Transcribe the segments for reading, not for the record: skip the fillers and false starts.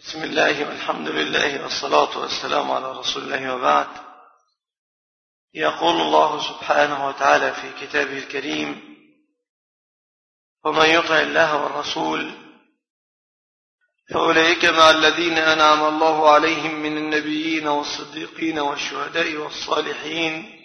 بسم الله والحمد لله والصلاة والسلام على رسول الله وبعد. يقول الله سبحانه وتعالى في كتابه الكريم: ومن يطع الله والرسول فأولئك مع الذين أنعم الله عليهم من النبيين والصديقين والشهداء والصالحين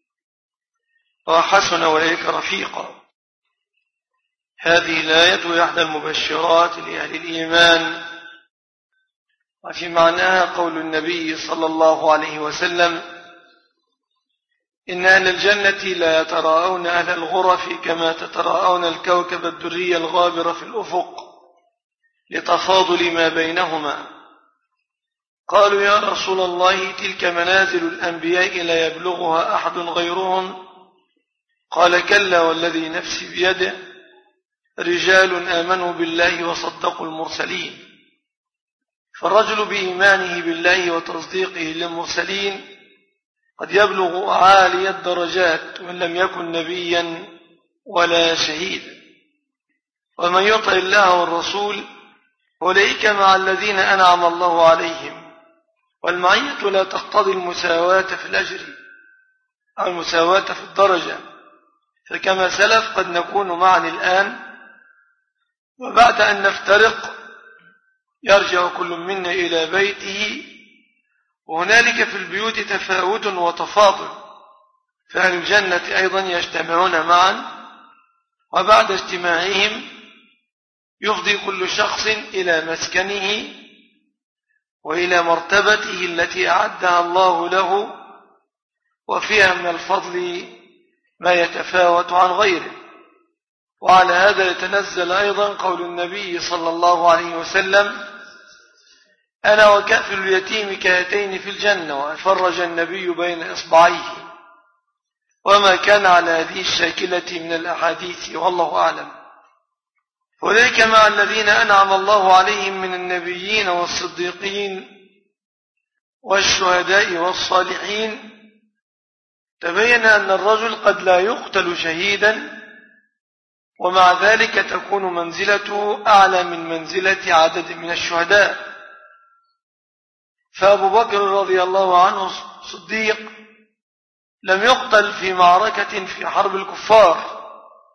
وحسن أولئك رفيقا. هذه الآية إحدى المبشرات لأهل الإيمان، وفي معناها قول النبي صلى الله عليه وسلم: إن أهل الجنة لا يتراءون أهل الغرف كما تتراءون الكوكب الدري الغابر في الأفق لتفاضل ما بينهما. قالوا: يا رسول الله، تلك منازل الأنبياء لا يبلغها أحد غيرهم. قال: كلا والذي نفسي بيده، رجال آمنوا بالله وصدقوا المرسلين. فالرجل بإيمانه بالله وتصديقه للمرسلين قد يبلغ عالي الدرجات وإن لم يكن نبيا ولا شهيدا. ومن يطع الله والرسول أولئك مع الذين أنعم الله عليهم. والمعية لا تقتضي المساواة في الأجر أو المساواة في الدرجة، فكما سلف قد نكون معا الآن، وبعد أن نفترق يرجع كل منا إلى بيته، وهنالك في البيوت تفاوت وتفاضل، فأهل الجنة أيضا يجتمعون معا، وبعد اجتماعهم يفضي كل شخص إلى مسكنه وإلى مرتبته التي أعدها الله له، وفيها من الفضل ما يتفاوت عن غيره. وعلى هذا يتنزل أيضا قول النبي صلى الله عليه وسلم: أنا وكأفل اليتيم كهاتين في الجنة. وفرج النبي بين إصبعيه، وما كان على هذه الشاكلة من الأحاديث، والله أعلم. أولئك مع الذين أنعم الله عليهم من النبيين والصديقين والشهداء والصالحين. تبين أن الرجل قد لا يقتل شهيدا، ومع ذلك تكون منزلته أعلى من منزلة عدد من الشهداء. فأبو بكر رضي الله عنه صديق لم يقتل في معركة في حرب الكفار،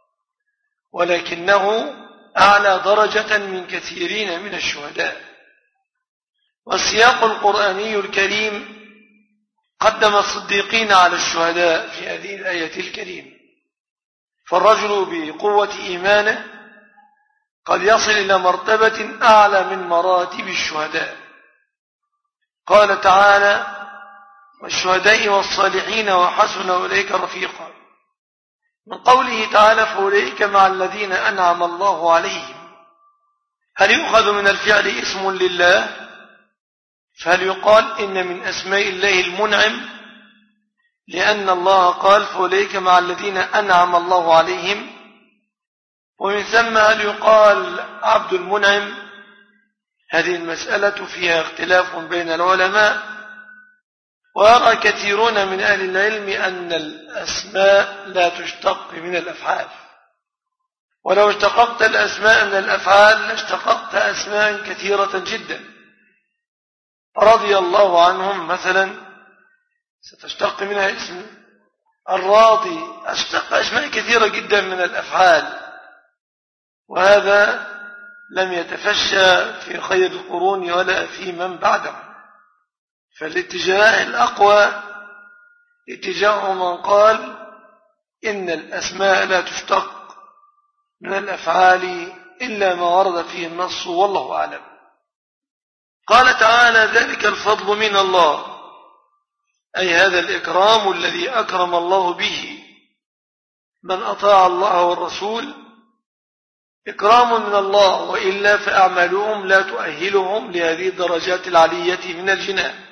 ولكنه أعلى درجة من كثيرين من الشهداء. والسياق القرآني الكريم قدم الصديقين على الشهداء في هذه الآية الكريمة. فالرجل بقوة إيمانه قد يصل إلى مرتبة أعلى من مراتب الشهداء. قال تعالى: والشهداء والصالحين وحسن أولئك رفيقا. من قوله تعالى: فأولئك مع الذين أنعم الله عليهم، هل يؤخذ من الفعل اسم لله؟ فهل يقال إن من أسماء الله المنعم، لأن الله قال: فأولئك مع الذين أنعم الله عليهم؟ ومن ثم هل يقال عبد المنعم؟ هذه المسألة فيها اختلاف بين العلماء، ويرى كثيرون من أهل العلم أن الأسماء لا تشتق من الأفعال، ولو اشتققت الأسماء من الأفعال لاشتققت أسماء كثيرة جدا. رضي الله عنهم مثلا ستشتق منها اسم الراضي، اشتق أسماء كثيرة جدا من الأفعال، وهذا لم يتفشى في خير القرون ولا في من بعده. فالاتجاه الأقوى اتجاه من قال إن الأسماء لا تشتق من الأفعال إلا ما ورد فيه النص، والله أعلم. قال تعالى: ذلك الفضل من الله، أي هذا الإكرام الذي أكرم الله به من أطاع الله والرسول، إكرام من الله، وإلا فأعمالهم لا تؤهلهم لهذه الدرجات العلية من الجنان.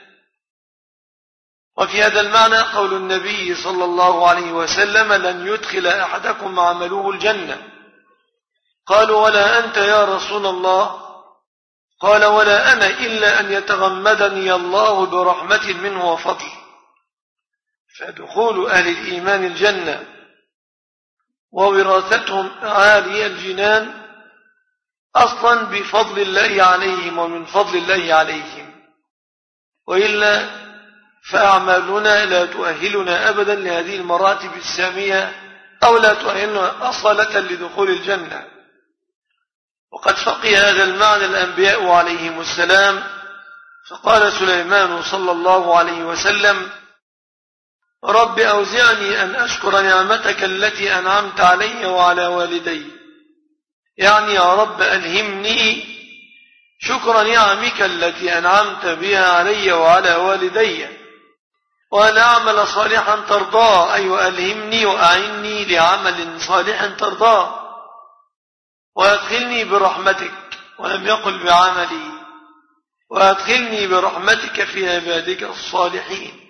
وفي هذا المعنى قول النبي صلى الله عليه وسلم: لن يدخل أحدكم عمله الجنة. قالوا: ولا أنت يا رسول الله؟ قال: ولا أنا إلا أن يتغمدني الله برحمة منه وفضل. فدخول أهل الإيمان الجنة ووراثتهم عالي الجنان أصلا بفضل الله عليهم ومن فضل الله عليهم، وإلا فأعمالنا لا تؤهلنا أبدا لهذه المراتب السامية، أو لا تؤهلنا أصالة لدخول الجنة. وقد فقه هذا المعنى الأنبياء عليهم السلام، فقال سليمان صلى الله عليه وسلم: رب أوزعني أن أشكر نعمتك التي أنعمت علي وعلى والدي، يعني يا رب ألهمني شكر نعمك التي أنعمت بها علي وعلى والدي، وأن أعمل صالحا ترضاه، أي ألهمني وأعني لعمل صالح ترضاه، وأدخلني برحمتك، ولم يقل بعملي، وأدخلني برحمتك في عبادك الصالحين.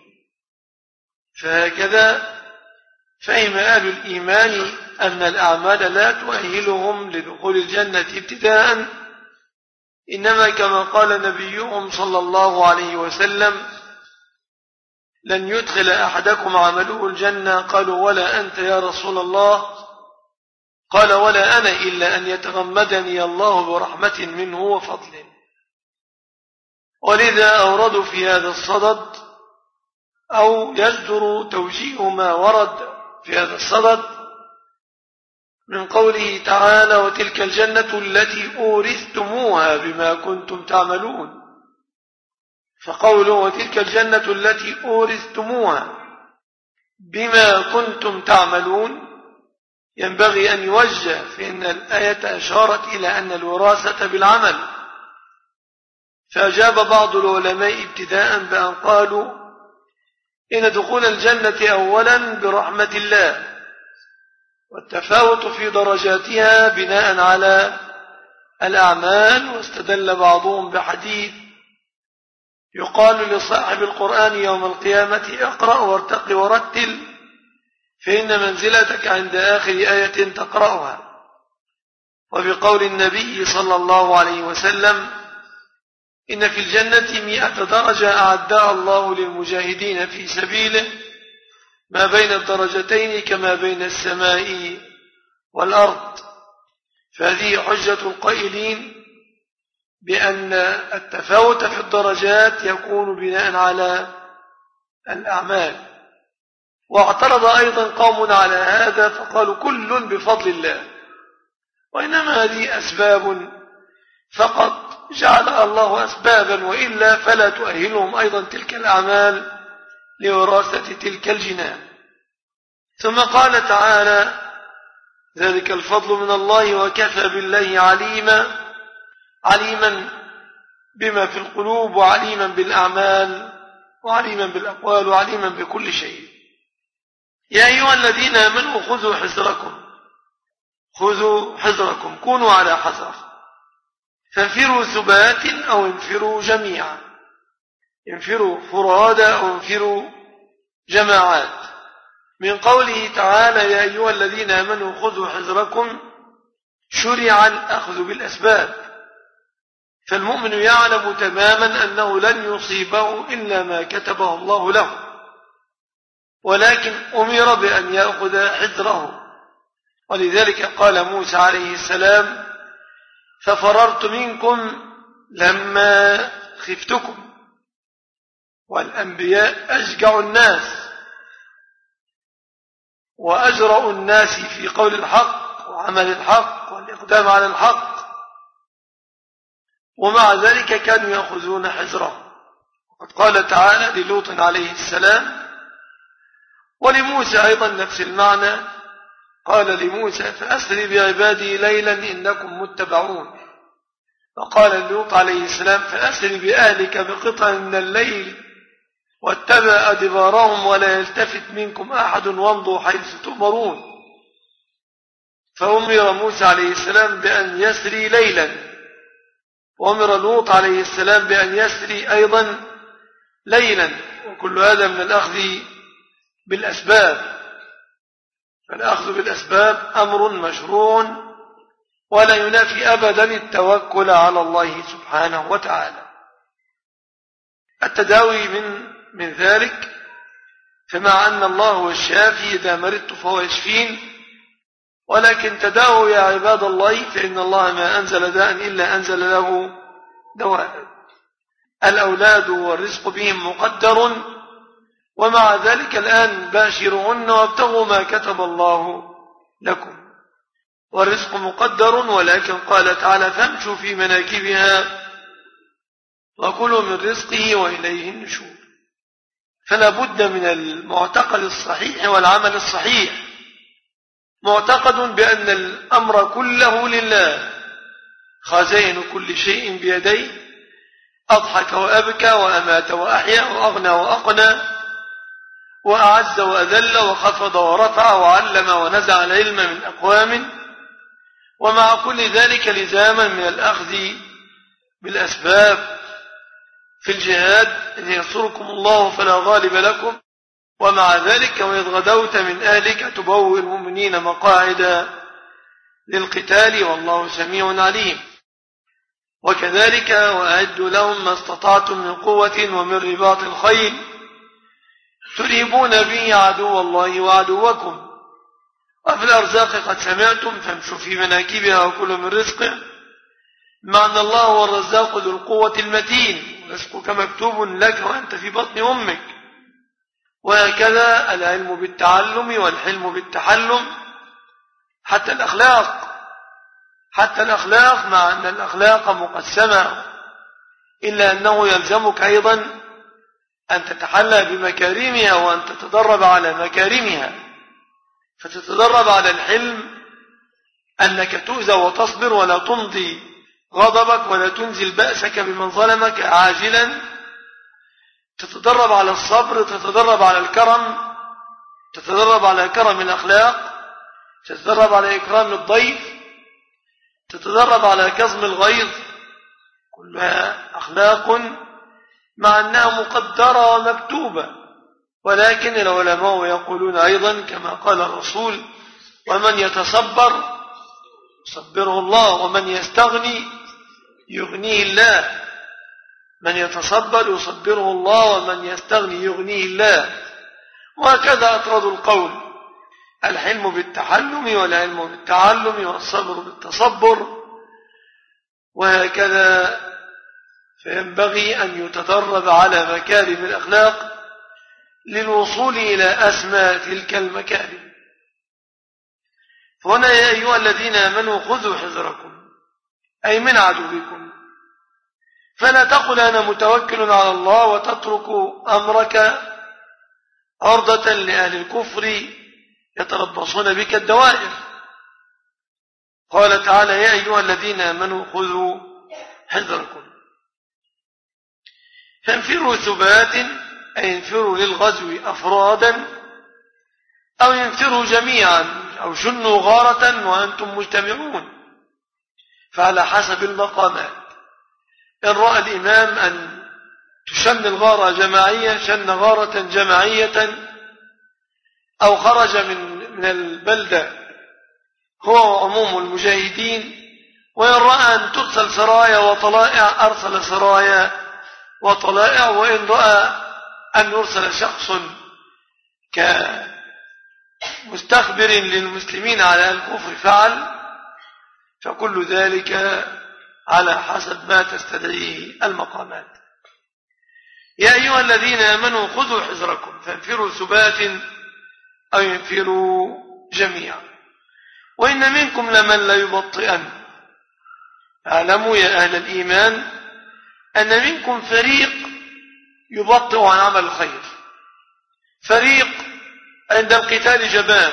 فهكذا فهم أهل الإيمان أن الأعمال لا تؤهلهم لدخول الجنة ابتداء، إنما كما قال نبيهم صلى الله عليه وسلم: لن يدخل أحدكم عمله الجنة. قالوا: ولا أنت يا رسول الله؟ قال: ولا أنا، إلا أن يتغمدني الله برحمة منه وفضل. ولذا أوردوا في هذا الصدد، أو يجدر توجيه ما ورد في هذا الصدد من قوله تعالى: وتلك الجنة التي أورثتموها بما كنتم تعملون. فقوله وتلك الجنة التي أورثتموها بما كنتم تعملون ينبغي أن يوجه، فإن الآية أشارت إلى أن الوراثة بالعمل. فأجاب بعض العلماء ابتداء بأن قالوا: إن دخول الجنة أولا برحمة الله، والتفاوت في درجاتها بناء على الأعمال. واستدل بعضهم بحديث يقال لصاحب القرآن يوم القيامة: اقرأ وارتق ورتل، فإن منزلتك عند آخر آية تقرأها. وبقول النبي صلى الله عليه وسلم: إن في الجنة 100 درجة أعدها الله للمجاهدين في سبيله، ما بين الدرجتين كما بين السماء والأرض. فهذه حجة القائلين بأن التفاوت في الدرجات يكون بناء على الأعمال. واعترض أيضا قوم على هذا فقالوا: كل بفضل الله، وإنما هذه أسباب فقط جعلها الله أسبابا، وإلا فلا تؤهلهم أيضا تلك الأعمال لوراثة تلك الجنان. ثم قال تعالى: ذلك الفضل من الله وكفى بالله عليما بما في القلوب، وعليما بالأعمال، وعليما بالأقوال، وعليما بكل شيء. يا أيها الذين آمنوا خذوا حذركم، كونوا على حذر، فانفروا ثبات أو انفروا جميعا، انفروا فرادى أو انفروا جماعات. من قوله تعالى: يا أيها الذين آمنوا خذوا حذركم، شرع الأخذ بالأسباب، فالمؤمن يعلم تماما أنه لن يصيبه إلا ما كتبه الله له، ولكن أمر بأن يأخذ حذره. ولذلك قال موسى عليه السلام: ففررت منكم لما خفتكم. والأنبياء أشجع الناس وأجرأ الناس في قول الحق وعمل الحق والإقدام على الحق، ومع ذلك كانوا يأخذون حذرهم. وقد قال تعالى للوط عليه السلام، ولموسى أيضا نفس المعنى، قال لموسى: فأسر بعبادي ليلا إنكم متبعون. وقال للوط عليه السلام: فأسر بأهلك بقطع من الليل واتبع أدبارهم ولا يلتفت منكم أحد وامضوا حيث تؤمرون. فأمر موسى عليه السلام بأن يسري ليلا، وأمر لوط عليه السلام بأن يسري أيضا ليلا، وكل هذا من الأخذ بالأسباب. فالأخذ بالأسباب أمر مشروع، ولا ينافي أبدا التوكل على الله سبحانه وتعالى. التداوي من ذلك، فمع أن الله هو الشافي إذا مرضت فهو يشفين، ولكن تداووا يا عباد الله، فإن الله ما أنزل داء إلا أنزل له دواء. الأولاد والرزق بهم مقدر، ومع ذلك الآن باشرهن وابتغوا ما كتب الله لكم. والرزق مقدر، ولكن قال تعالى فامشوا في مناكبها وكلوا من رزقه وإليه النشور. فلا بد من المعتقد الصحيح والعمل الصحيح، معتقد بأن الأمر كله لله، خزائن كل شيء بيديه، أضحك وأبكى وأمات وأحيا وأغنى وأقنى وأعز وأذل وخفض ورفع وعلم ونزع العلم من أقوام، ومع كل ذلك لزاما من الأخذ بالأسباب في الجهاد. إن ينصركم الله فلا غالب لكم، ومع ذلك وإذ غدوت من أهلك تبوئ المؤمنين مقاعد للقتال والله سميع عليم. وكذلك وأعدوا لهم ما استطعتم من قوة ومن رباط الخيل ترهبون به عدو الله وعدوكم. وفي الأرزاق قد سمعتم فامشوا في مناكبها وكلوا من رزقه، مع أن الله هو الرزاق ذو القوة المتين، رزقك مكتوب لك وأنت في بطن أمك. وهكذا العلم بالتعلم والحلم بالتحلم، حتى الأخلاق مع أن الأخلاق مقسمة، إلا أنه يلزمك أيضا أن تتحلى بمكارمها وأن تتدرب على مكارمها. فتتدرب على الحلم أنك تؤذى وتصبر ولا تمضي غضبك ولا تنزل بأسك بمن ظلمك عاجلا. تتدرب على الصبر، تتدرب على الكرم، تتدرب على كرم الأخلاق، تتدرب على إكرام الضيف، تتدرب على كظم الغيظ. كلها أخلاق مع أنها مقدرة ومكتوبة. ولكن العلماء يقولون أيضا كما قال الرسول ومن يتصبر يصبره الله ومن يستغني يغنيه الله. من يتصبر يصبره الله ومن يستغني يغنيه الله. وهكذا أطرد القول، الحلم بالتحلم والعلم بالتعلم والصبر بالتصبر. وهكذا فينبغي أن يتدرب على مكارم الأخلاق للوصول إلى أسمى تلك المكارم. فهنا يا أيها الذين آمنوا خذوا حذركم أي من عدوكم، فلا تقل أنا متوكل على الله وتترك أمرك عرضة لأهل الكفر يتربصون بك الدوائر. قال تعالى يا أيها الذين آمنوا خذوا حذركم فانفروا ثبات أي انفروا للغزو أفرادا أو ينفروا جميعا أو شنوا غارة وأنتم مجتمعون، فعلى حسب المقامات. إن رأى الإمام أن تشن الغارة جماعية شن غارة جماعية، أو خرج من البلدة هو وعموم المجاهدين. وإن رأى أن ترسل سرايا وطلائع أرسل سرايا وطلائع. وإن رأى أن يرسل شخص كمستخبر للمسلمين على الكفر فعل. فكل ذلك على حسب ما تستدعيه المقامات. يا أيها الذين آمنوا خذوا حذركم فانفروا ثبات أو ينفروا جميعا. وإن منكم لمن ليبطئن. اعلموا يا أهل الإيمان أن منكم فريق يبطئ عن عمل الخير، فريق عند القتال جبان،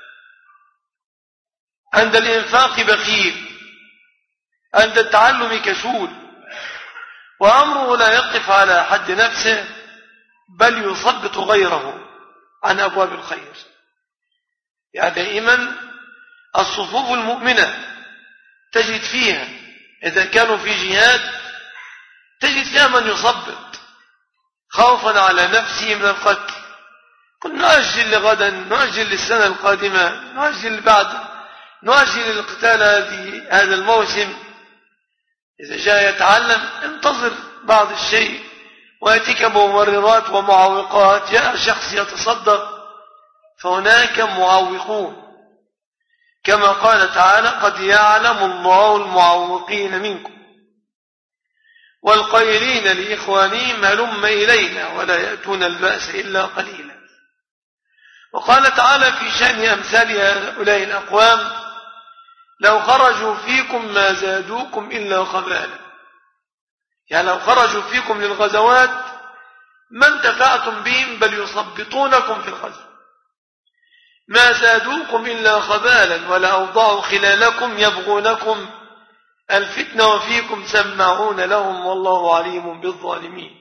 عند الإنفاق بخيل، عند التعلم كسول، وأمره لا يقف على حد نفسه بل يثبط غيره عن أبواب الخير. يعني دائما الصفوف المؤمنة تجد فيها إذا كانوا في جهاد تجد فيها من يثبط خوفا على نفسه من القتل. قل نؤجل لغدا، نؤجل للسنة القادمة، نؤجل بعد، نؤجل القتال هذا الموسم. إذا جاء يتعلم انتظر بعض الشيء ويأتيك ممررات ومعوقات. جاء شخص يتصدق فهناك معوقون. كما قال تعالى: قد يعلم الله المعوقين منكم والقائلين لإخوانهم هلم إلينا ولا يأتون البأس إلا قليلا. وقال تعالى في شأن أمثال هؤلاء الأقوام: لو خرجوا فيكم ما زادوكم إلا خبالا. يعني لو خرجوا فيكم للغزوات ما انتفعتم بهم بل يصبطونكم في الغزو، ما زادوكم إلا خبالا ولا أوضعوا خلالكم يبغونكم الفتنة وفيكم سماعون لهم والله عليم بالظالمين.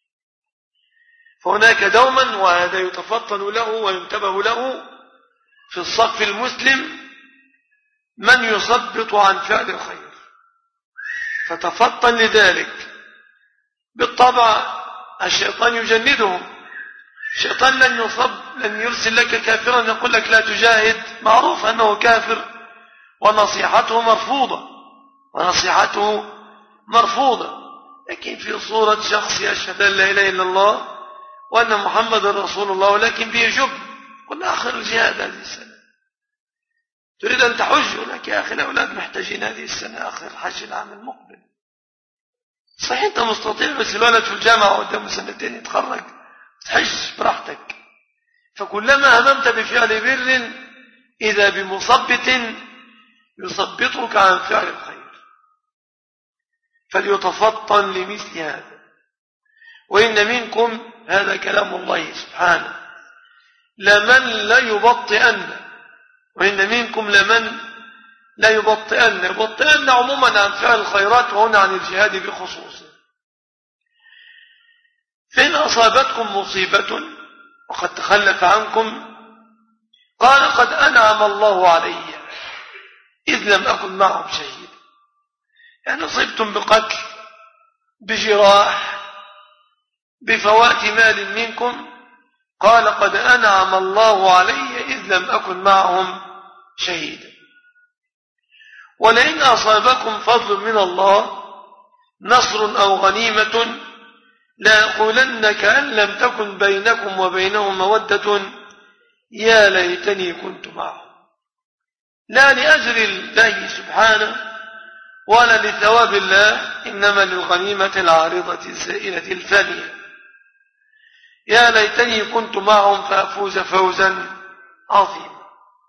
فهناك دوما، وهذا يتفطن له وينتبه له في الصف المسلم، من يصبط عن فعل الخير، فتفطن لذلك. بالطبع الشيطان يجندهم، الشيطان لن يرسل لك كافرا يقول لك لا تجاهد، معروف أنه كافر ونصيحته مرفوضة، لكن في صورة شخص يشهد أن لا إله إلا الله وأن محمد رسول الله، ولكن بيجب. قلنا آخر الجهاد هذه السنة، تريد أن تحج لك يا أخي الأولاد محتاجين هذه السنة، آخر حج العام المقبل. صحيح أنت مستطيع، بس الولد في الجامعة قدامه سنتين يتخرج، تحج براحتك. فكلما هممت بفعل بر إذا بمصبت يصبتك عن فعل الخير، فليتفطن لمثل هذا. وإن منكم، هذا كلام الله سبحانه، لمن لا يبطئن، وإن منكم لمن لا يبطئن عموما عن فعل الخيرات، وهنا عن الجهاد بخصوصه. فإن أصابتكم مصيبة وقد تخلف عنكم قال: قد أنعم الله علي إذ لم أكن معهم شهيدا. يعني أصبتم بقتل، بجراح، بفوات مال منكم، قال: قد أنعم الله علي إذ لم أكن معهم شهيدا. ولئن أصابكم فضل من الله، نصر أو غنيمة، لا يقولن كأن لم تكن بينكم وبينهم مودة يا ليتني كنت معهم. لا لأجر الله سبحانه ولا لثواب الله، إنما للغنيمة العارضة الزائلة الفانية. يا ليتني كنت معهم فأفوز فوزا عظيما.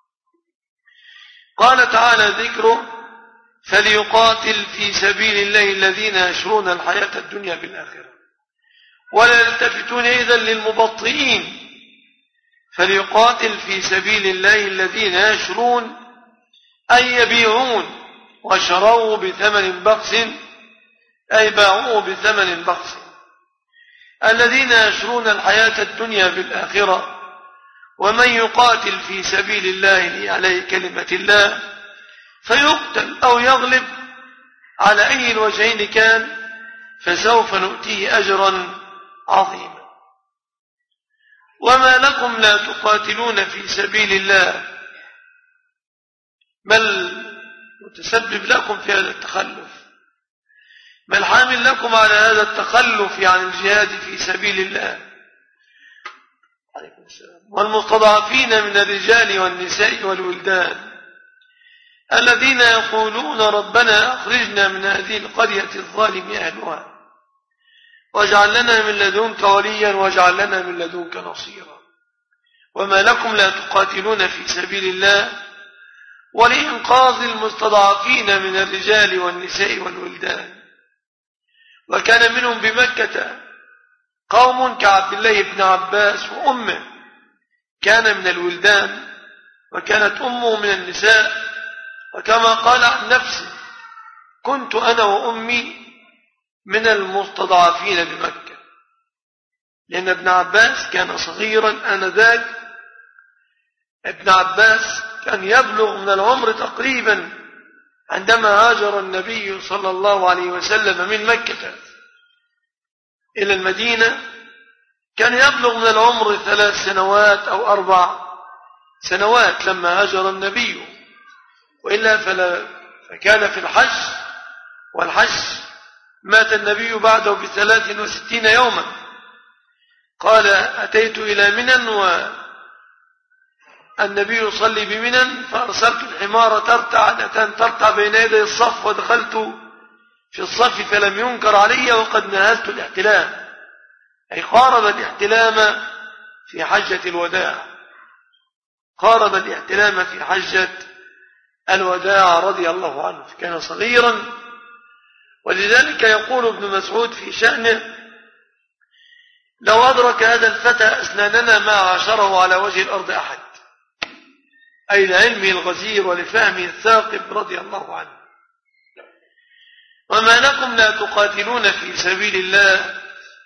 قال تعالى ذكره: فليقاتل في سبيل الله الذين يشرون الحياة الدنيا بالآخرة ولا يلتفتون إذن للمبطئين. فليقاتل في سبيل الله الذين يشرون أي يبيعون، وشروا بثمن بخس أي باعوه بثمن بخس، الذين يشرون الحياة الدنيا بالآخرة. ومن يقاتل في سبيل الله ليعلي كلمة الله فيقتل أو يغلب على أي الوجهين كان فسوف نؤتيه أجرا عظيما. وما لكم لا تقاتلون في سبيل الله، بل متسبب لكم في هذا التخلف، بل حامل لكم على هذا التخلف عن الجهاد في سبيل الله. والمستضعفين من الرجال والنساء والولدان الذين يقولون ربنا أخرجنا من هذه القرية الظالم أهلها واجعل لنا من لدنك وليا واجعل لنا من لدنك نصيرا. وما لكم لا تقاتلون في سبيل الله ولإنقاذ المستضعفين من الرجال والنساء والولدان. وكان منهم بمكة قوم كعبد الله بن عباس وأمه، كان من الولدان وكانت أمه من النساء، وكما قال عن نفسه: كنت أنا وأمي من المستضعفين بمكة. لأن ابن عباس كان صغيرا آنذاك، ابن عباس كان يبلغ من العمر تقريبا عندما هاجر النبي صلى الله عليه وسلم من مكة إلى المدينة، كان يبلغ من العمر 3 سنوات أو 4 سنوات لما هاجر النبي، وإلا فكان في الحج، والحج مات النبي بعده ب63 يوما. قال: أتيت إلى منى النبي يصلي بمنى فأرسلت الحمار ترتع بين يدي الصف، ودخلت في الصف فلم ينكر علي وقد نهزت الاحتلام، أي قارب الاحتلام في حجة الوداع، قارب الاحتلام في حجة الوداع رضي الله عنه، كان صغيرا. ولذلك يقول ابن مسعود في شأنه: لو أدرك هذا الفتى أسناننا ما عاشره على وجه الأرض أحد، أي لعلمه الغزير ولفهمه الثاقب رضي الله عنه. وما لكم لا تقاتلون في سبيل الله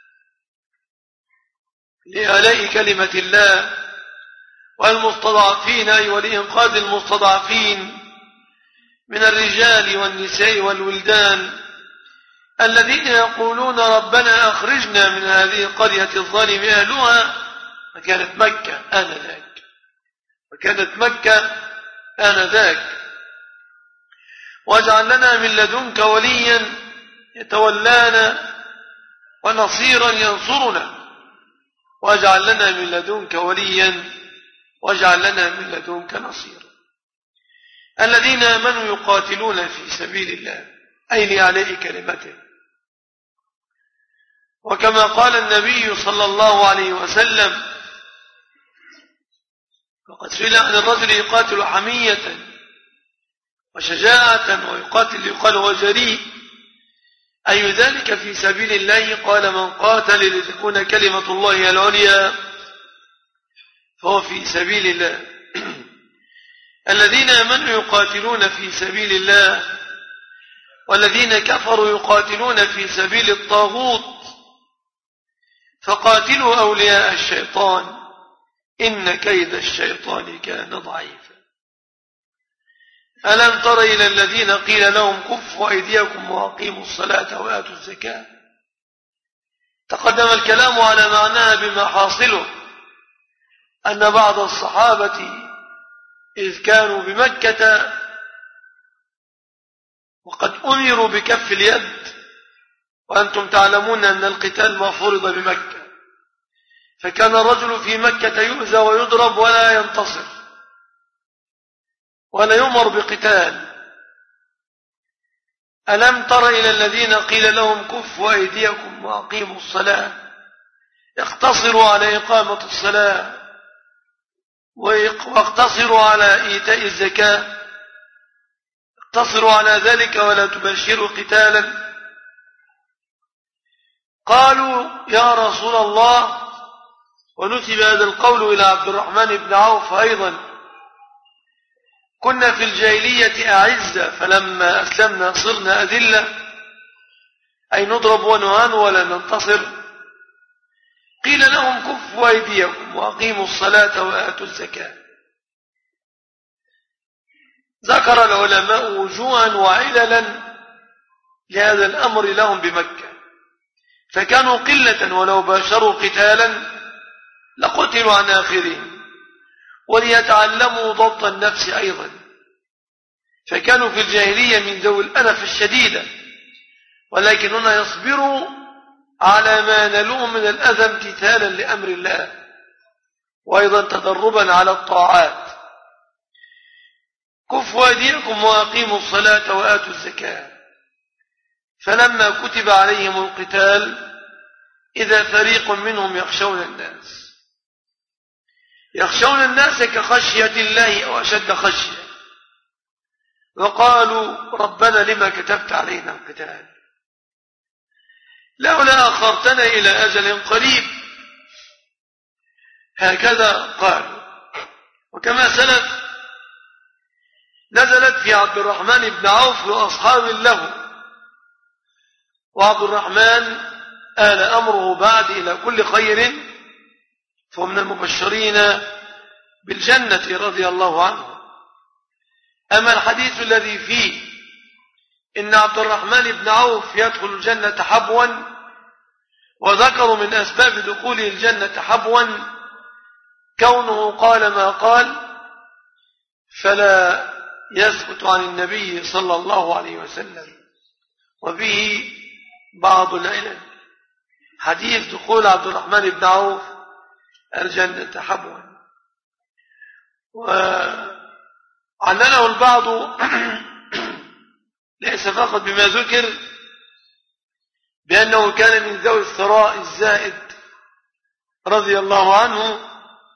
لإعلاء كلمة الله والمستضعفين، أي ولإنقاذ المستضعفين من الرجال والنساء والولدان الذين يقولون ربنا أخرجنا من هذه القرية الظالم أهلها، وكانت مكة آنذاك، واجعل لنا من لدنك وليا يتولانا ونصيرا ينصرنا، واجعل لنا من لدنك وليا واجعل لنا من لدنك نصيرا. الذين آمنوا يقاتلون في سبيل الله، أي لإعلاء كلمته. وكما قال النبي صلى الله عليه وسلم: وقد سئل عن الرجل يقاتل حمية وشجاعة ويقاتل يقال هو جريء، أي ذلك في سبيل الله؟ قال: من قاتل لتكون كلمة الله العليا فهو في سبيل الله. الذين آمنوا يقاتلون في سبيل الله، والذين كفروا يقاتلون في سبيل الطاغوت، فقاتلوا أولياء الشيطان إن كيد الشيطان كان ضعيفا. ألم تر إلى الذين قيل لهم كفوا أيديكم وأقيموا الصلاة وآتوا الزكاة؟ تقدم الكلام على معناها بما حاصله أن بعض الصحابة إذ كانوا بمكة وقد أمروا بكف اليد، وأنتم تعلمون أن القتال ما فرض بمكة، فكان الرجل في مكة يؤذى ويضرب ولا ينتصر ولا يؤمر بقتال. ألم تر إلى الذين قيل لهم كفوا أيديكم وأقيموا الصلاة؟ اقتصروا على إقامة الصلاة واقتصروا على إيتاء الزكاة، اقتصروا على ذلك ولا تبشروا قتالا. قالوا: يا رسول الله، ونسب هذا القول إلى عبد الرحمن بن عوف أيضا: كنا في الجاهلية أعزة فلما أسلمنا صرنا أذلة، أي نضرب ونهان ولا ننتصر. قيل لهم كفوا أيديكم وأقيموا الصلاة وآتوا الزكاة. ذكر العلماء وجوها وعللا لهذا الأمر لهم بمكة، فكانوا قلة ولو باشروا قتالا لقتلوا عن آخرهم، وليتعلموا ضبط النفس أيضا، فكانوا في الجاهلية من ذوي الأنف الشديدة، ولكن هنا يصبروا على ما نلوه من الأذى امتثالا لأمر الله، وأيضا تدربا على الطاعات. كفوا أيديكم وأقيموا الصلاة وآتوا الزكاة. فلما كتب عليهم القتال إذا فريق منهم يخشون الناس كخشية الله أو أشد خشية، وقالوا: ربنا لما كتبت علينا القتال؟ لولا أخرتنا إلى أجل قريب. هكذا قالوا. وكما سلف نزلت في عبد الرحمن بن عوف وأصحاب له، وعبد الرحمن آل أمره بعد إلى كل خير، فمن المبشرين بالجنة رضي الله عنه. أما الحديث الذي فيه إن عبد الرحمن بن عوف يدخل الجنة حبوا، وذكروا من أسباب دخوله الجنة حبوا كونه قال ما قال، فلا يثبت عن النبي صلى الله عليه وسلم، وبه بعض العلم حديث دخول عبد الرحمن بن عوف الجنة حبوا. وعلله البعض ليس فقط بما ذكر بأنه كان من ذوي الثراء الزائد رضي الله عنه،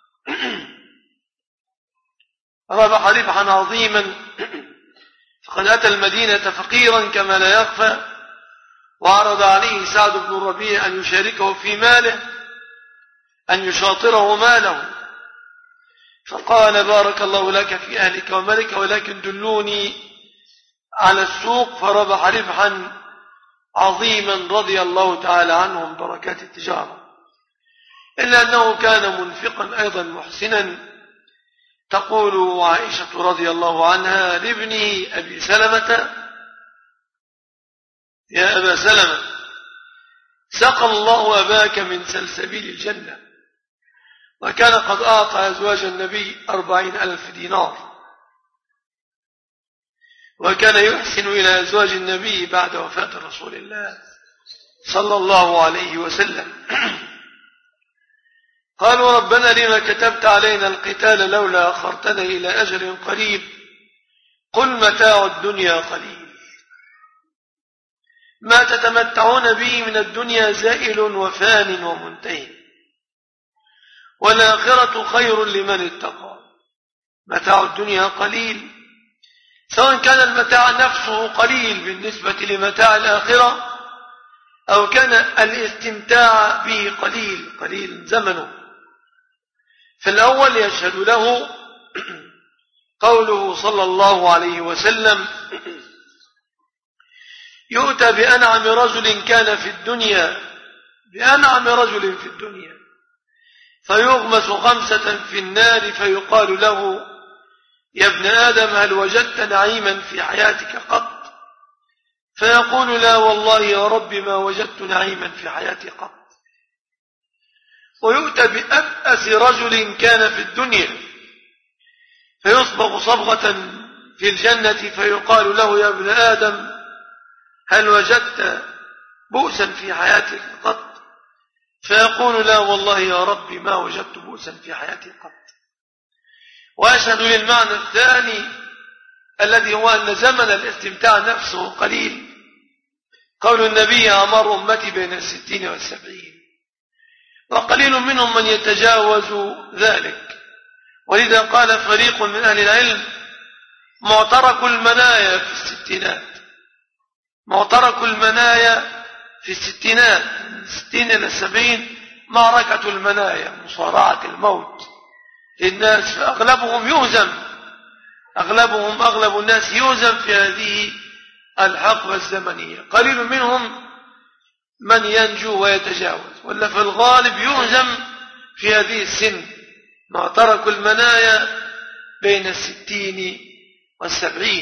ربح ربحا عظيما، فقد أتى المدينة فقيرا كما لا يخفى، وعرض عليه سعد بن الربيع أن يشاركه في ماله، أن يشاطره ماله، فقال بارك الله لك في أهلك ومالك، ولكن دلوني على السوق، فربح ربحا عظيما رضي الله تعالى عنهم بركات التجارة. إلا أنه كان منفقا أيضا محسنا. تقول عائشة رضي الله عنها لابنه أبي سلمة: يا أبا سلمة، سقى الله أباك من سلسبيل الجنة. وكان قد أعطى أزواج النبي 40,000 دينار، وكان يحسن إلى أزواج النبي بعد وفاة رسول الله صلى الله عليه وسلم. قالوا: ربنا لما كتبت علينا القتال لولا أخرتنا إلى أجل قريب، قل متاع الدنيا قليل، ما تتمتعون به من الدنيا زائل وفان ومنتهي، والآخرة خير لمن اتقى. متاع الدنيا قليل، سواء كان المتاع نفسه قليل بالنسبة لمتاع الآخرة، أو كان الاستمتاع به قليل زمنه. فالأول يشهد له قوله صلى الله عليه وسلم: يؤتى بأنعم رجل كان في الدنيا، بأنعم رجل في الدنيا، فيغمس 5 في النار، فيقال له: يا ابن آدم، هل وجدت نعيما في حياتك قط؟ فيقول: لا والله يا رب ما وجدت نعيما في حياتي قط. ويؤتى بأبأس رجل كان في الدنيا، فيصبغ صبغة في الجنة، فيقال له: يا ابن آدم، هل وجدت بؤسا في حياتك قط؟ فيقول: لا والله يا رب ما وجدت بؤسا في حياتي قط. وأشهد للمعنى الثاني الذي هو أن زمن الاستمتاع نفسه قليل. قول النبي: أعمار أمتي بين 60 و70، وقليل منهم من يتجاوز ذلك. ولذا قال فريق من أهل العلم: معترك المنايا في الستينات، معترك المنايا في الستينات، من 60 إلى 70 معركة المنايا، مصارعة الموت للناس، فأغلبهم يهزم، أغلب الناس يهزم في هذه الحقبة الزمنية. قليل منهم من ينجو ويتجاوز، ولا في الغالب يهزم في هذه السن، معترك المنايا بين 60 و70.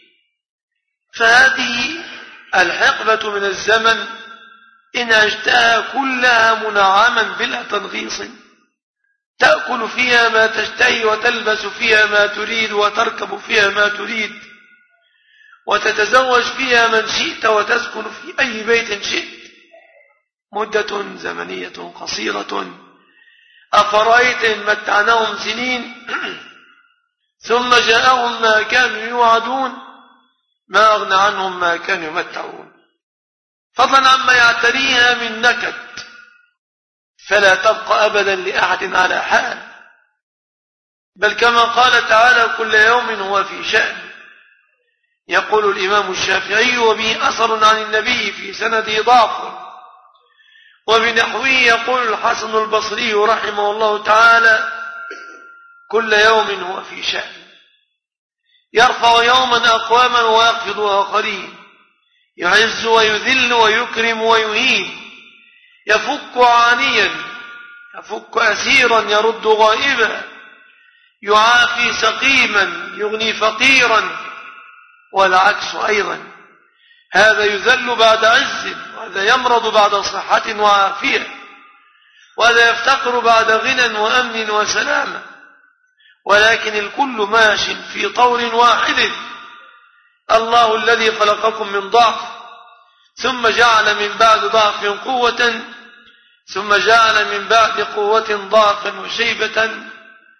فهذه الحقبة من الزمن إن عشتها كلها منعما بلا تنغيص، تأكل فيها ما تشتهي، وتلبس فيها ما تريد، وتركب فيها ما تريد، وتتزوج فيها من شئت، وتسكن في أي بيت شئت، مدة زمنية قصيرة. أفرأيت إن متعناهم سنين ثم جاءهم ما كانوا يوعدون، ما أغنى عنهم ما كانوا يمتعون، فضلا عما يعتريها من نكد، فلا تبقى أبدا لأحد على حال، بل كما قال تعالى: كل يوم هو في شأن. يقول الإمام الشافعي: وبه أثر عن النبي في سنده ضعف. وبنحوه يقول الحسن البصري رحمه الله تعالى: كل يوم هو في شأن، يرفع يوما أقواما ويخفض آخرين، يعز ويذل ويكرم ويهين، يفك عانيا، يفك أسيرا، يرد غائبا، يعافي سقيما، يغني فقيرا، والعكس أيضا. هذا يذل بعد عز، وهذا يمرض بعد صحة وعافية، وهذا يفتقر بعد غنى وأمن وسلامة، ولكن الكل ماش في طور واحد. الله الذي خلقكم من ضعف، ثم جعل من بعد ضعف قوة، ثم جعل من بعد قوة ضعفا وشيبة،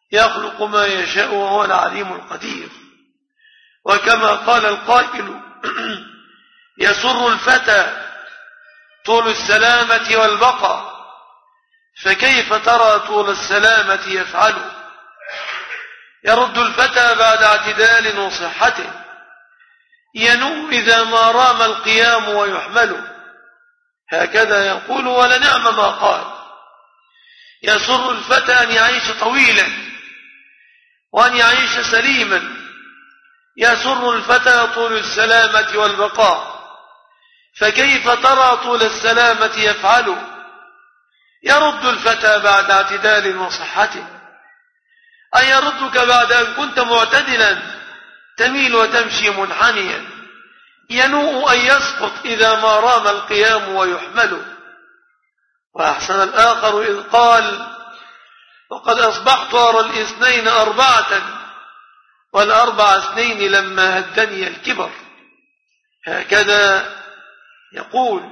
يخلق ما يشاء وهو العليم القدير. وكما قال القائل يسر الفتى طول السلامة والبقاء، فكيف ترى طول السلامة يفعل؟ يرد الفتى بعد اعتدال وصحته، ينوم إذا ما رام القيام ويحمل. هكذا يقول ولنعم ما قال. يسر الفتى أن يعيش طويلا وأن يعيش سليما. يسر الفتى طول السلامة والبقاء، فكيف ترى طول السلامة يفعل؟ يرد الفتى بعد اعتدال وصحته، أن يردك بعد أن كنت معتدلا تميل وتمشي منحنيا. ينوء أن يسقط إذا ما رام القيام ويحمل. وأحسن الآخر إذ قال وقد أصبحت أرى الاثنين أربعة والأربع اثنين لما هدني الكبر. هكذا يقول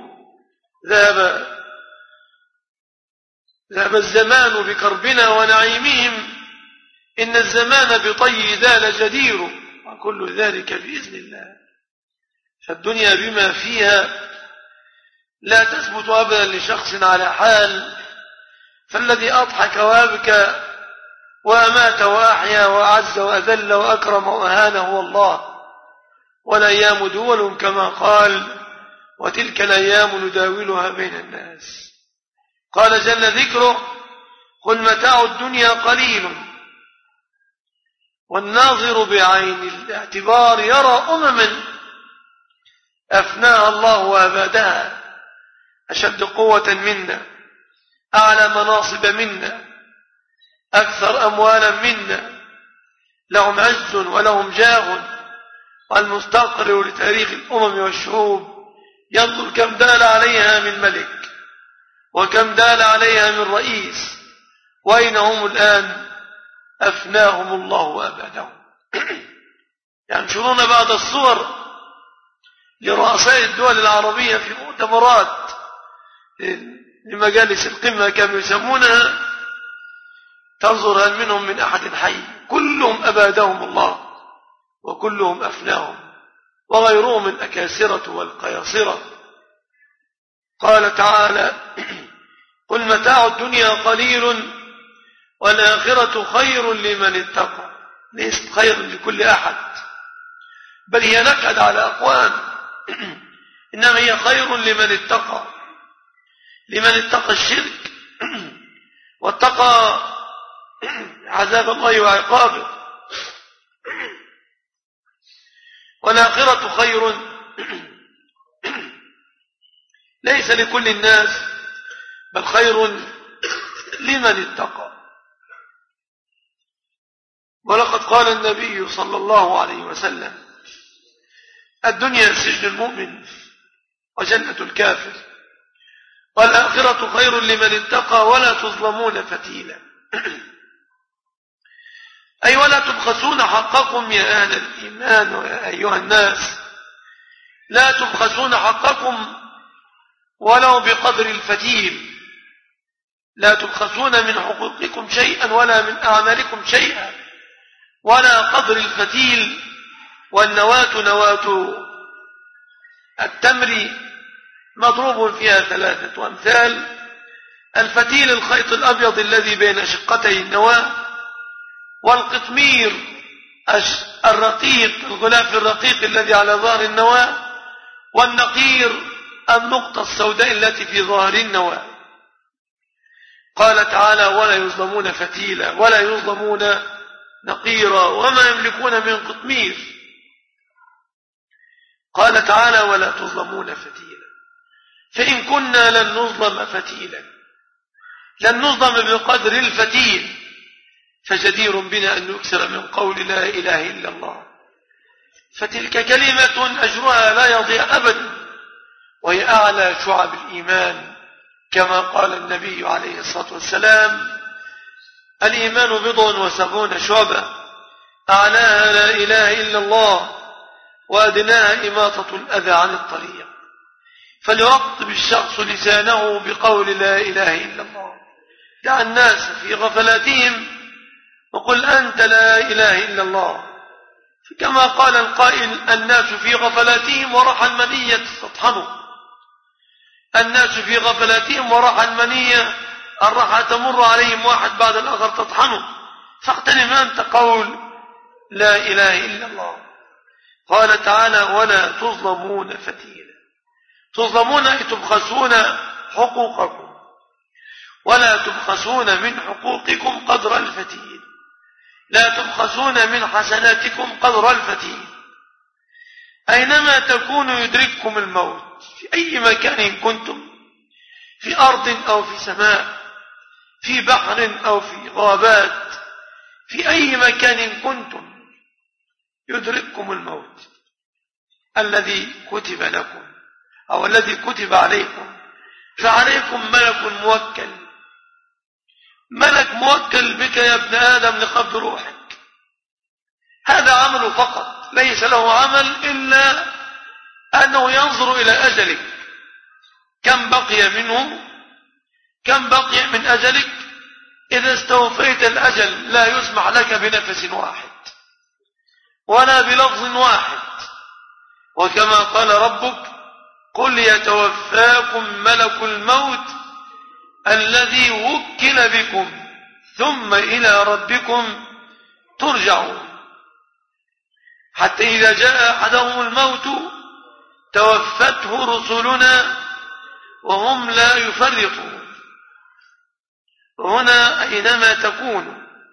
ذهب الزمان بكربنا ونعيمهم، إن الزمان بطي ذال جدير، وكل ذلك بإذن الله. فالدنيا بما فيها لا تثبت أبدا لشخص على حال، فالذي أضحك وأبكى وأمات وأحيا وأعز وأذل وأكرم وأهان هو الله. والأيام دول كما قال وتلك الأيام نداولها بين الناس. قال جل ذكره قل متاع الدنيا قليل. والناظر بعين الاعتبار يرى أمما أفناها الله وأبادها، أشد قوة منا، أعلى مناصب منا، أكثر أموالا منا، لهم عز ولهم جاه. والمستقر لتاريخ الأمم والشعوب ينظر كم دال عليها من ملك وكم دال عليها من رئيس، وأين هم الآن؟ أفناهم الله وأبادهم. ينشرون بعض الصور لرؤساء الدول العربية في مؤتمرات لمجالس القمة كما يسمونها، تنظر هل منهم من أحد حي؟ كلهم أبادهم الله وكلهم أفناهم، وغيرهم الأكاسرة والقياصرة. قال تعالى قل متاع الدنيا قليل والآخرة خير لمن اتقى. ليست خير لكل أحد، بل هي نكد على أقوام، إنما هي خير لمن اتقى، لمن اتقى الشرك واتقى عذاب الله وعقابه. والآخرة خير ليس لكل الناس، بل خير لمن اتقى. ولقد قال النبي صلى الله عليه وسلم الدنيا سجن المؤمن وجنة الكافر، والآخرة خير لمن اتقى ولا تظلمون فتيلا. أي ولا تبخسون حقكم يا أهل الإيمان ويا أيها الناس، لا تبخسون حقكم ولو بقدر الفتيل، لا تبخسون من حقوقكم شيئا ولا من أعمالكم شيئا ولا قدر الفتيل. والنواة نواة التمر مضروب فيها 3 أمثال: الفتيل الخيط الأبيض الذي بين شقتي النواة، والقطمير الرقيق الغلاف الرقيق الذي على ظهر النواة، والنقير النقطة السوداء التي في ظهر النواة. قال تعالى ولا يظلمون فتيلا ولا يظلمون نقيرا وما يملكون من قطمير. قال تعالى ولا تظلمون فتيلا، فإن كنا لن نظلم فتيلا، لن نظلم بقدر الفتيل، فجدير بنا أن نكسر من قول لا إله إلا الله. فتلك كلمة أجرها لا يضيع أبدا، وهي أعلى شعب الإيمان، كما قال النبي عليه الصلاة والسلام الإيمان 70 شعبة، أعلاها لا إله إلا الله، وأدناها إماطة الأذى عن الطريق. فليرطب الشخص لسانه بقول لا إله إلا الله. دع الناس في غفلاتهم وقل أنت لا إله إلا الله. فكما قال القائل: الناس في غفلاتهم ورحى المنية تطحنه. الناس في غفلاتهم ورحى المنية، الرحى تمر عليهم واحد بعد الآخر تطحنه. فاغتنم أنت قول لا إله إلا الله. قال تعالى: ولا تظلمون فتيلا. تظلمون أي تبخسون حقوقكم، ولا تبخسون من حقوقكم قدر الفتيل، لا تبخسون من حسناتكم قدر الفتيل. أينما تكونوا يدرككم الموت، في أي مكان كنتم، في أرض أو في سماء، في بحر أو في غابات، في أي مكان كنتم يدرككم الموت الذي كتب لكم أو الذي كتب عليكم. فعليكم ملك موكل بك يا ابن آدم لقبض روحك. هذا عمله فقط، ليس له عمل إلا أنه ينظر إلى أجلك، كم بقي من أجلك. إذا استوفيت الأجل لا يسمح لك بنفس واحد ولا بلفظ واحد. وكما قال ربك: قل يتوفاكم ملك الموت الذي وكل بكم ثم إلى ربكم ترجعون. حتى إذا جاء أحدهم الموت توفته رسلنا وهم لا يفرطون. هنا أينما تكونوا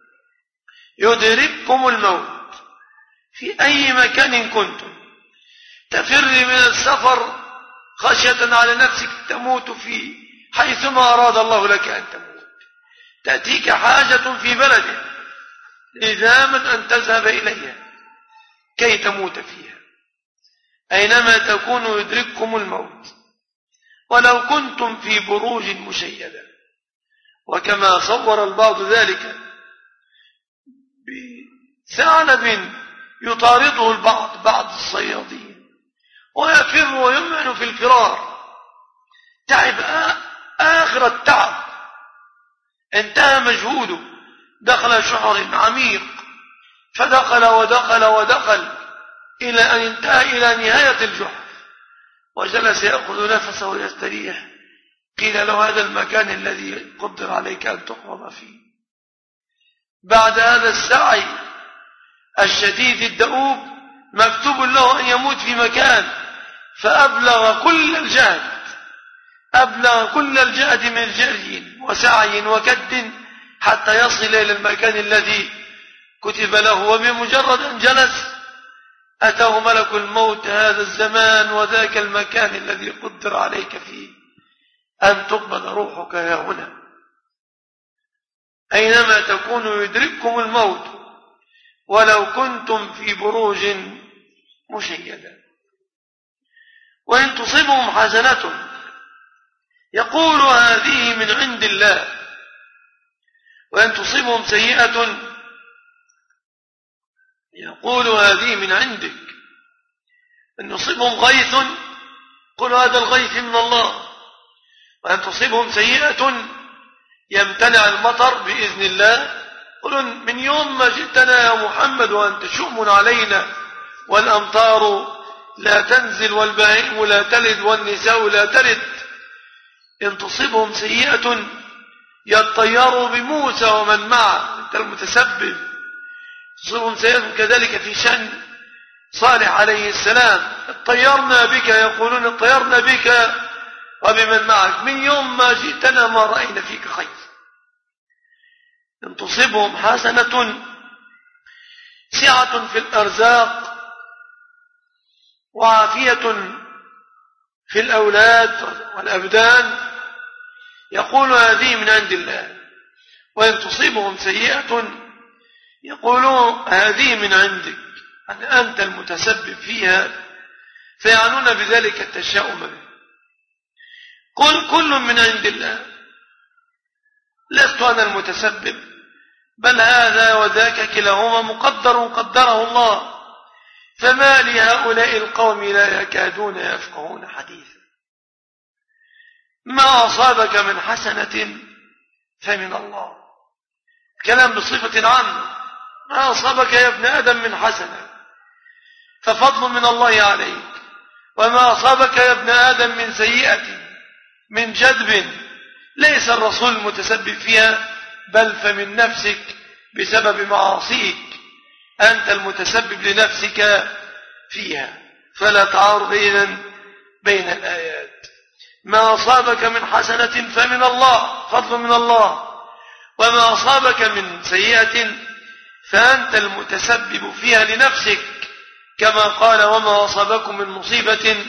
يدرككم الموت في أي مكان كنتم. تفر من السفر خشية على نفسك تموت في حيثما أراد الله لك أن تموت. تأتيك حاجة في بلد لزاما أن تذهب إليها كي تموت فيها. أينما تكونوا يدرككم الموت ولو كنتم في بروج مشيدة. وكما صور البعض ذلك بثعلب يطارده بعض الصيادين ويفر ويمعن في الفرار، تعب آخر التعب، انتهى مجهوده، دخل شعر عميق فدخل إلى أن انتهى إلى نهاية الجحر وجلس يأخذ نفسه ويستريح. قيل له: هذا المكان الذي قدر عليك أن تقبض فيه. بعد هذا السعي الشديد الدؤوب مكتوب له أن يموت في مكان، فأبلغ كل الجهد من جري وسعي وكد حتى يصل إلى المكان الذي كتب له. وبمجرد أن جلس أتاه ملك الموت: هذا الزمان وذاك المكان الذي قدر عليك فيه أن تقبض روحك يا هنا. أينما تكونوا يدرككم الموت ولو كنتم في بروج مشيدة. وإن تصبهم حسنة يقول هذه من عند الله، وإن تصبهم سيئة يقول هذه من عندك. إن يصبهم غيث قل هذا الغيث من الله. وأن تصبهم سيئة يمتنع المطر بإذن الله قل من يوم ما جئتنا يا محمد وأنت شؤم علينا والأمطار لا تنزل والبهائم لا تلد والنساء لا ترد. إن تصبهم سيئة يطيروا بموسى ومن معه، أنت المتسبب. تصبهم سيئة كذلك في شأن صالح عليه السلام: اطيرنا بك، يقولون اطيرنا بك وبمن معك، من يوم ما جئتنا ما رأينا فيك خير. إن تصبهم حسنة سعة في الأرزاق وعافية في الأولاد والأبدان يقول هذه من عند الله. وإن تصيبهم سيئة يقولون هذه من عندك، يعني أنت المتسبب فيها، فيعنون بذلك التشاؤم به. قل كل من عند الله، لست أنا المتسبب، بل هذا وذاك كلاهما مقدر قدره الله، فما لهؤلاء القوم لا يكادون يفقهون حديثا. ما أصابك من حسنة فمن الله، كلام بصفة عامة. ما أصابك يا ابن آدم من حسنة ففضل من الله عليك، وما أصابك يا ابن آدم من سيئة من جدب ليس الرسول المتسبب فيها، بل فمن نفسك بسبب معاصيك، أنت المتسبب لنفسك فيها. فلا تعارض إذن بين الآيات. ما أصابك من حسنة فمن الله، فضل من الله، وما أصابك من سيئة فأنت المتسبب فيها لنفسك، كما قال وما أصابكم من مصيبة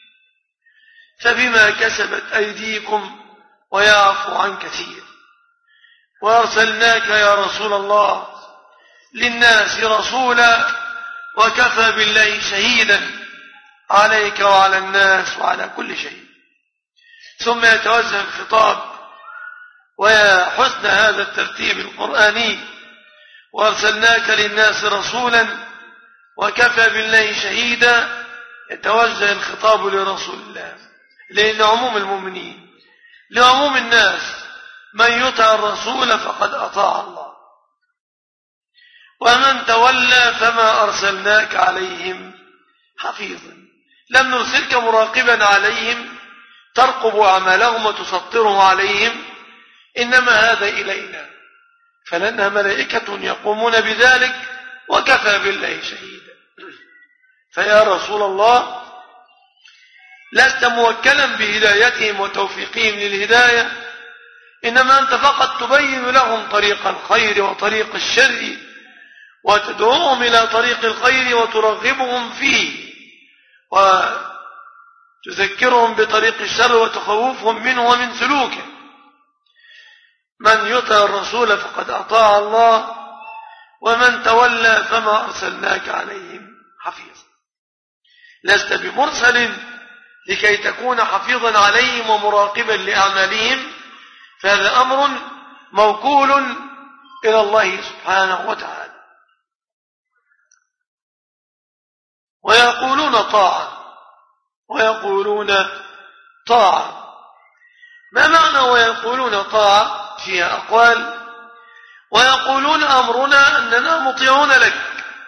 فبما كسبت أيديكم ويعفو عن كثير. وأرسلناك يا رسول الله للناس رسولا وكفى بالله شهيدا عليك وعلى الناس وعلى كل شيء. ثم يتوجه الخطاب، ويا حسن هذا الترتيب القرآني، وأرسلناك للناس رسولا وكفى بالله شهيدا، يتوجه الخطاب لرسول الله، لأن عموم المؤمنين لعموم الناس، من يطع الرسول فقد أطاع الله، ومن تولى فما أرسلناك عليهم حفيظا. لم نرسلك مراقبا عليهم ترقب أعمالهم وتسطرهم عليهم، إنما هذا إلينا، فلنا ملائكة يقومون بذلك وكفى بالله شهيدا. فيا رسول الله لست موكلا بهدايتهم وتوفيقهم للهداية، إنما أنت فقط تبين لهم طريق الخير وطريق الشر، وتدعوهم إلى طريق الخير وترغبهم فيه، وتذكرهم بطريق الشر وتخوفهم منه ومن سلوكه. من يطع الرسول فقد أطاع الله، ومن تولى فما أرسلناك عليهم حفيظا. لست بمرسل لكي تكون حفيظا عليهم ومراقبا لأعمالهم، فهذا أمر موكول إلى الله سبحانه وتعالى. ويقولون طاعة ويقولون طاعة. ما معنى ويقولون طاعة؟ فيها أقوال. ويقولون أمرنا أننا مطيعون لك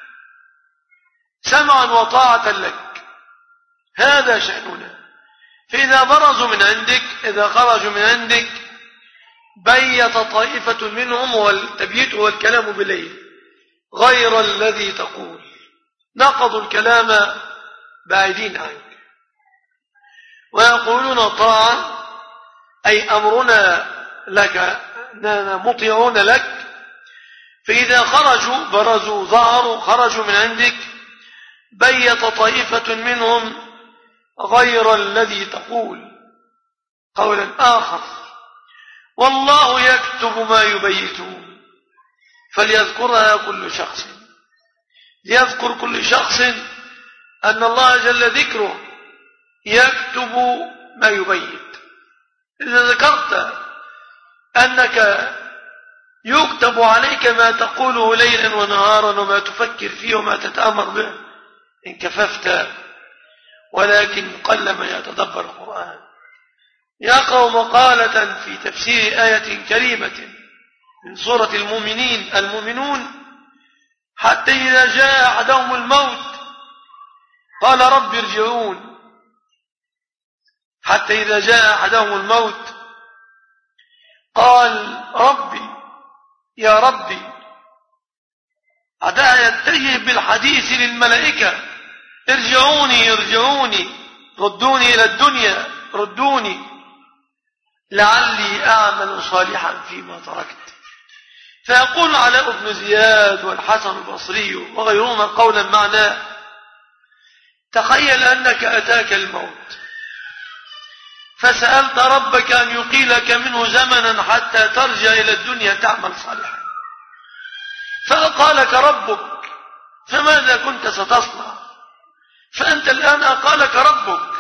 سمعا وطاعة لك، هذا شأننا. فإذا برزوا من عندك، إذا خرجوا من عندك، بيت طائفة منهم، والتبييت هو الكلام بالليل غير الذي تقول، نقضوا الكلام بعيدين عنك. ويقولون طاعة أي أمرنا لك، أننا مطيعون لك. فإذا خرجوا برزوا ظهروا خرجوا من عندك، بيت طائفة منهم غير الذي تقول قولا آخر، والله يكتب ما يبيتون. فليذكرها كل شخص، ليذكر كل شخص أن الله جل ذكره يكتب ما يبيت. إذا ذكرت أنك يكتب عليك ما تقوله ليلا ونهارا وما تفكر فيه وما تتأمر به، إن كففت. ولكن قلما يتدبر القرآن، يقرأ مقالة في تفسير آية كريمة من سورة المؤمنون، حتى إذا جاء أحدهم الموت قال رب ارجعون. حتى إذا جاء أحدهم الموت قال ربي يا ربي، عدا يتجه بالحديث للملائكة ارجعوني ردوني إلى الدنيا، ردوني لعلي أعمل صالحا فيما تركت. فيقول علاء بن زياد والحسن البصري وغيرهما قولا معناه: تخيل أنك أتاك الموت فسألت ربك أن يقيلك منه زمنا حتى ترجع إلى الدنيا تعمل صالحا، فأقالك ربك، فماذا كنت ستصنع؟ فأنت الآن أقالك ربك،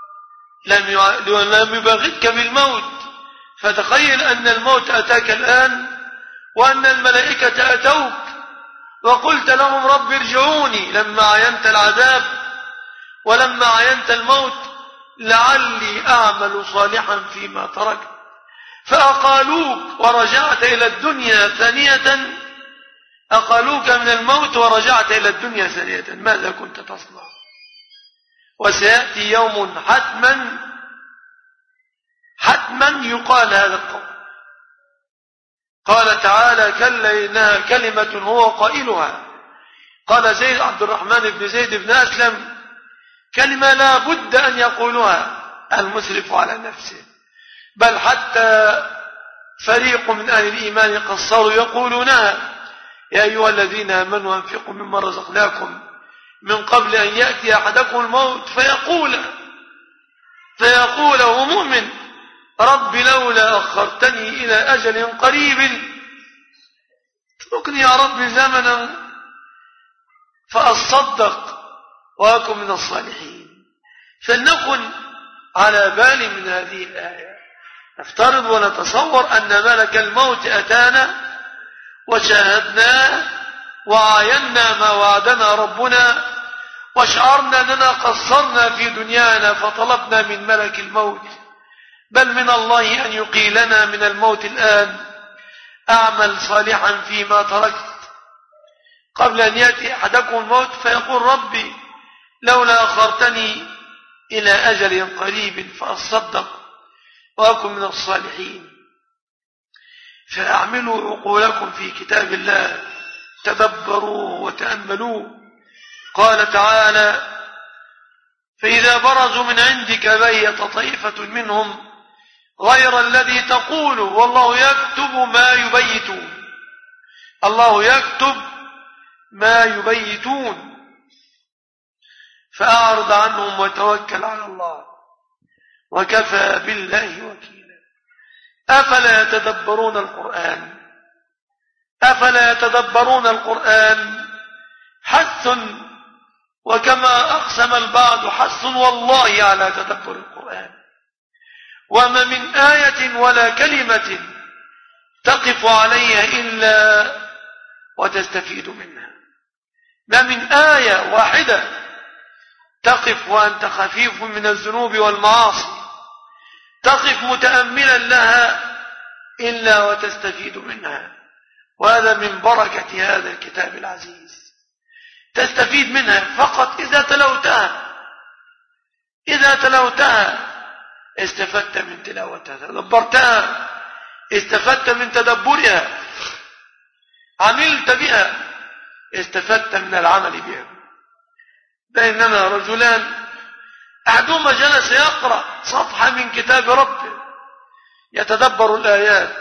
لم يباغتك بالموت. فتخيل أن الموت أتاك الآن، وأن الملائكة أتوك وقلت لهم رب ارجعوني، لما عينت العذاب ولما عينت الموت، لعلي أعمل صالحا فيما تركت. أقالوك ورجعت إلى الدنيا ثانية، أقالوك من الموت ورجعت إلى الدنيا ثانية، ماذا كنت تصنع؟ وسيأتي يوم حتما يقال هذا القول. قال تعالى: كلا إنها كلمة هو قائلها. قال زيد عبد الرحمن بن زيد بن أسلم: كلمة لا بد أن يقولها المسرف على نفسه، بل حتى فريق من أهل الإيمان قصروا يقولونها: يا أيها الذين آمنوا أنفقوا مما رزقناكم من قبل أن يأتي أحدكم الموت فيقول وهو مؤمن: رب لولا أخرتني إلى أجل قريب اتركني يا رب زمنا فأصدق وأكن من الصالحين. فلنكن على بال من هذه الآية. نفترض ونتصور أن ملك الموت أتانا وشاهدناه وعاينا ما وعدنا ربنا، وشعرنا أننا قصرنا في دنيانا فطلبنا من ملك الموت، بل من الله أن يقيلنا من الموت الآن: أعمل صالحا فيما تركت قبل أن يأتي أحدكم الموت، فيقول: ربي لولا أخرتني إلى أجل قريب فأصدق وأكن من الصالحين. فأعملوا عقولكم في كتاب الله، تدبروا وتأملوا. قال تعالى: فإذا برزوا من عندك بيت طائفة منهم غير الذي تقول والله يكتب ما يبيتون. الله يكتب ما يبيتون. فأعرض عنهم وتوكل على الله وكفى بالله وكيلا. أفلا يتدبرون القرآن؟ أفلا يتدبرون القرآن؟ حث، وكما أقسم البعض حث والله على تدبر القرآن. وما من آية ولا كلمة تقف عليها إلا وتستفيد منها. ما من آية واحدة تقف وأنت خفيف من الذنوب والمعاصي، تقف متأملا لها إلا وتستفيد منها. وهذا من بركة هذا الكتاب العزيز. تستفيد منها فقط إذا تلوتها استفدت من تلاوتها، تدبرتها استفدت من تدبرها، عملت بها استفدت من العمل بها. بينما رجلان أحدهما جلس يقرأ صفحة من كتاب ربه يتدبر الآيات،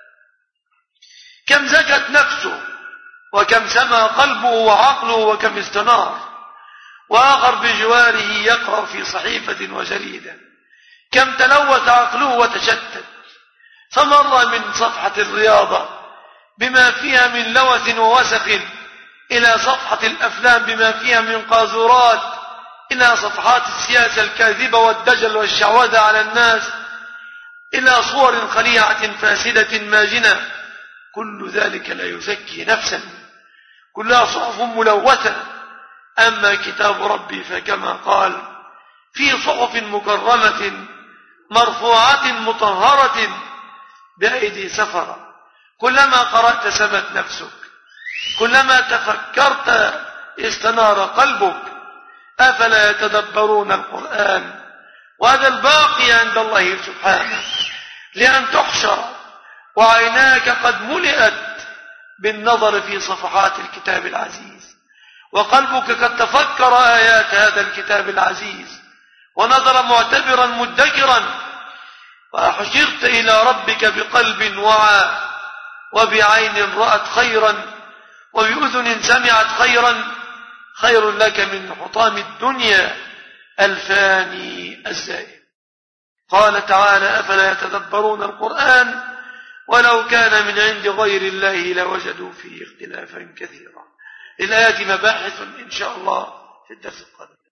كم زكت نفسه وكم سمى قلبه وعقله وكم استنار. وآخر بجواره يقرأ في صحيفة وجريدة، كم تلوث عقله وتشتت. فمر من صفحة الرياضة بما فيها من لوث ووسخ إلى صفحة الأفلام بما فيها من قاذورات، إلى صفحات السياسة الكاذبة والدجل والشعوذة على الناس، إلى صور خليعة فاسدة ماجنة. كل ذلك لا يزكي نفسا، كلها صحف ملوثة. أما كتاب ربي فكما قال: في صحف مكرمة مرفوعة مطهرة بأيدي سفرة. كلما قرأت سمت نفسك، كلما تفكرت استنار قلبك. أفلا يتدبرون القرآن؟ وهذا الباقي عند الله سبحانه، لأن تحشر وعيناك قد ملئت بالنظر في صفحات الكتاب العزيز، وقلبك قد تفكر آيات هذا الكتاب العزيز ونظر معتبرا مدكرا، وحشرت إلى ربك بقلب وعى وبعين رأت خيرا وبأذن سمعت خيرا، خير لك من حطام الدنيا الفاني الزائل. قال تعالى: أفلا يتدبرون القرآن ولو كان من عند غير الله لوجدوا فيه اختلافا كثيرا. الآيات مباحث إن شاء الله في الدرس القادم.